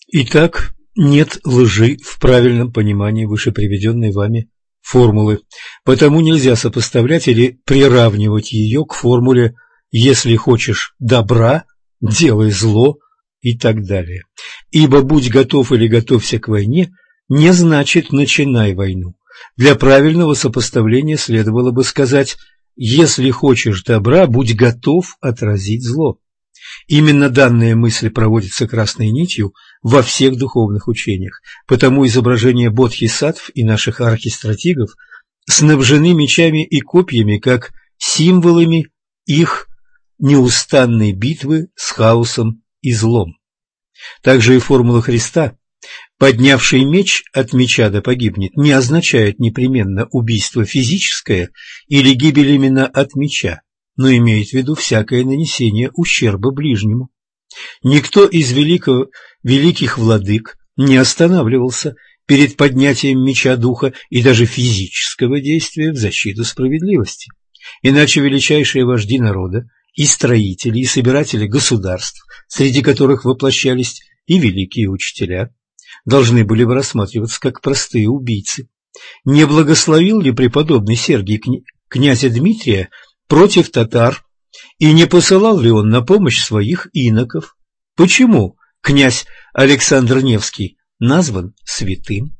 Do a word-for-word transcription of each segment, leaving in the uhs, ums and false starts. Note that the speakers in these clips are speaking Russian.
Итак, нет лжи в правильном понимании вышеприведенной вами формулы, потому нельзя сопоставлять или приравнивать ее к формуле «если хочешь добра, делай зло» и так далее. Ибо «будь готов или готовься к войне» не значит «начинай войну». Для правильного сопоставления следовало бы сказать «если хочешь добра, будь готов отразить зло». Именно данная мысль проводится красной нитью во всех духовных учениях, потому изображения бодхисаттв и наших архистратигов снабжены мечами и копьями как символами их неустанной битвы с хаосом и злом. Также и формула Христа «поднявший меч от меча да погибнет» не означает непременно убийство физическое или гибель именно от меча, но имеет в виду всякое нанесение ущерба ближнему. Никто из великого, великих владык не останавливался перед поднятием меча духа и даже физического действия в защиту справедливости. Иначе величайшие вожди народа, и строители, и собиратели государств, среди которых воплощались и великие учителя, должны были бы рассматриваться как простые убийцы. Не благословил ли преподобный Сергий кня... князя Дмитрия против татар, и не посылал ли он на помощь своих иноков? Почему князь Александр Невский назван святым?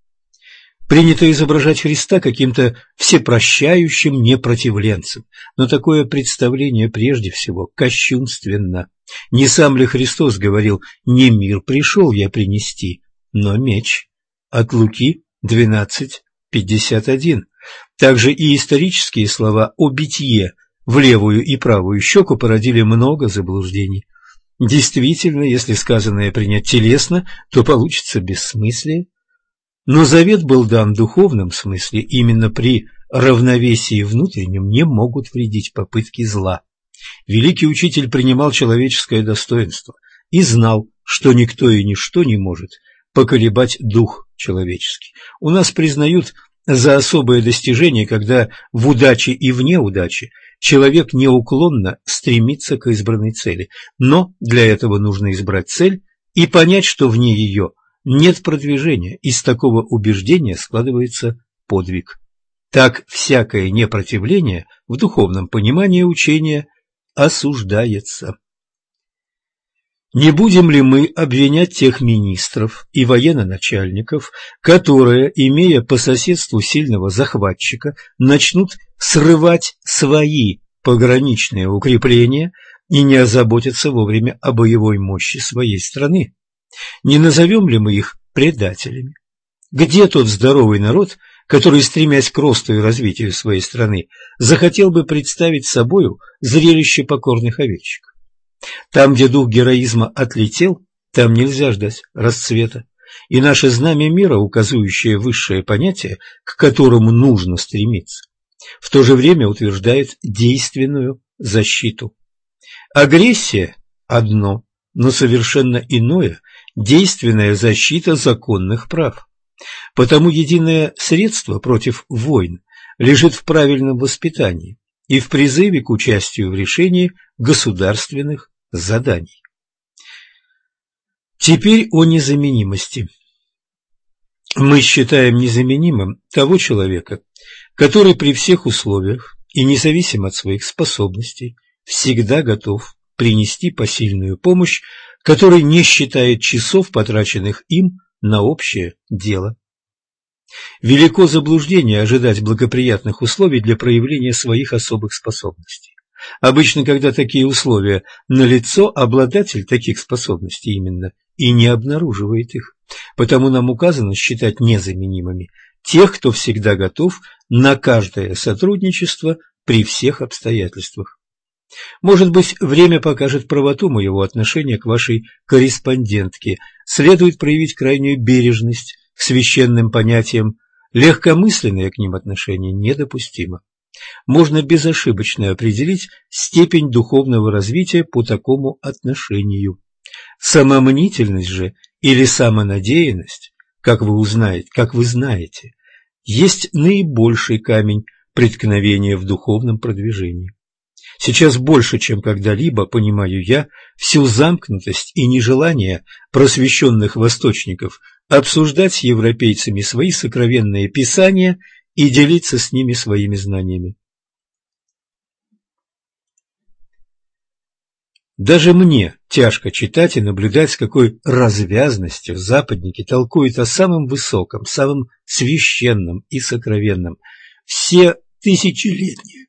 Принято изображать Христа каким-то всепрощающим непротивленцем, но такое представление прежде всего кощунственно. Не сам ли Христос говорил: «Не мир пришел я принести, но меч»? От Луки двенадцать пятьдесят один. Также и исторические слова о битье в левую и правую щеку породили много заблуждений. Действительно, если сказанное принять телесно, то получится бессмыслие. Но завет был дан в духовном смысле, именно при равновесии внутреннем не могут вредить попытки зла. Великий учитель принимал человеческое достоинство и знал, что никто и ничто не может поколебать дух человеческий. У нас признают за особое достижение, когда в удаче и в неудаче человек неуклонно стремится к избранной цели, но для этого нужно избрать цель и понять, что вне ее нет продвижения. Из такого убеждения складывается подвиг. Так всякое непротивление в духовном понимании учения осуждается. Не будем ли мы обвинять тех министров и военноначальников, которые, имея по соседству сильного захватчика, начнут срывать свои пограничные укрепления и не озаботятся вовремя о боевой мощи своей страны? Не назовем ли мы их предателями? Где тот здоровый народ, который, стремясь к росту и развитию своей страны, захотел бы представить собою зрелище покорных овечек? Там, где дух героизма отлетел, там нельзя ждать расцвета, и наше знамя мира, указывающее высшее понятие, к которому нужно стремиться, в то же время утверждает действенную защиту. Агрессия – одно, но совершенно иное – действенная защита законных прав. Потому единое средство против войн лежит в правильном воспитании и в призыве к участию в решении государственных заданий. Теперь о незаменимости. Мы считаем незаменимым того человека, который при всех условиях и независимо от своих способностей всегда готов принести посильную помощь, который не считает часов, потраченных им на общее дело. Велико заблуждение ожидать благоприятных условий для проявления своих особых способностей. Обычно, когда такие условия налицо, обладатель таких способностей именно и не обнаруживает их. Потому нам указано считать незаменимыми тех, кто всегда готов на каждое сотрудничество при всех обстоятельствах. Может быть, время покажет правоту моего отношения к вашей корреспондентке. Следует проявить крайнюю бережность к священным понятиям, легкомысленное к ним отношение недопустимо. Можно безошибочно определить степень духовного развития по такому отношению. Самомнительность же или самонадеянность, как вы узнаете, как вы знаете, есть наибольший камень преткновения в духовном продвижении. Сейчас больше, чем когда-либо, понимаю я всю замкнутость и нежелание просвещенных восточников обсуждать с европейцами свои сокровенные писания и делиться с ними своими знаниями. Даже мне тяжко читать и наблюдать, с какой развязностью западники толкуют о самом высоком, самом священном и сокровенном. Все тысячелетние.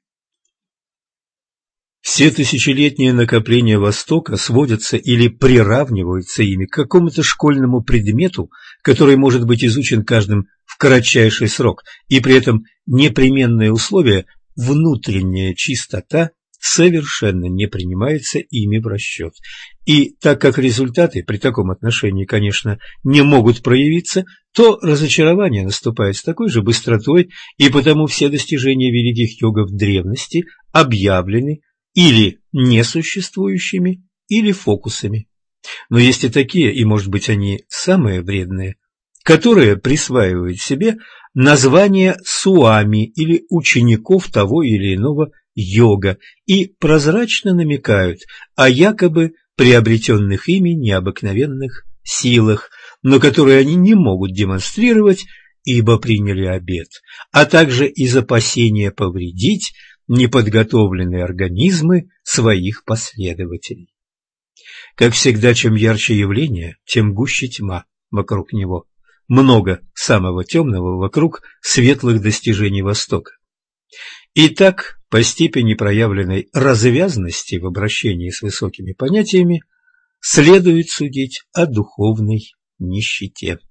Все тысячелетние накопления Востока сводятся или приравниваются ими к какому-то школьному предмету, который может быть изучен каждым в кратчайший срок, и при этом непременное условие – внутренняя чистота совершенно не принимается ими в расчет. И так как результаты при таком отношении, конечно, не могут проявиться, то разочарование наступает с такой же быстротой, и потому все достижения великих йогов древности объявлены или несуществующими, или фокусами. Но есть и такие, и, может быть, они самые вредные, которые присваивают себе название суами или учеников того или иного йога и прозрачно намекают о якобы приобретенных ими необыкновенных силах, но которые они не могут демонстрировать, ибо приняли обет, а также из опасения повредить неподготовленные организмы своих последователей. Как всегда, чем ярче явление, тем гуще тьма вокруг него. Много самого темного вокруг светлых достижений Востока. Итак, по степени проявленной развязности в обращении с высокими понятиями следует судить о духовной нищете.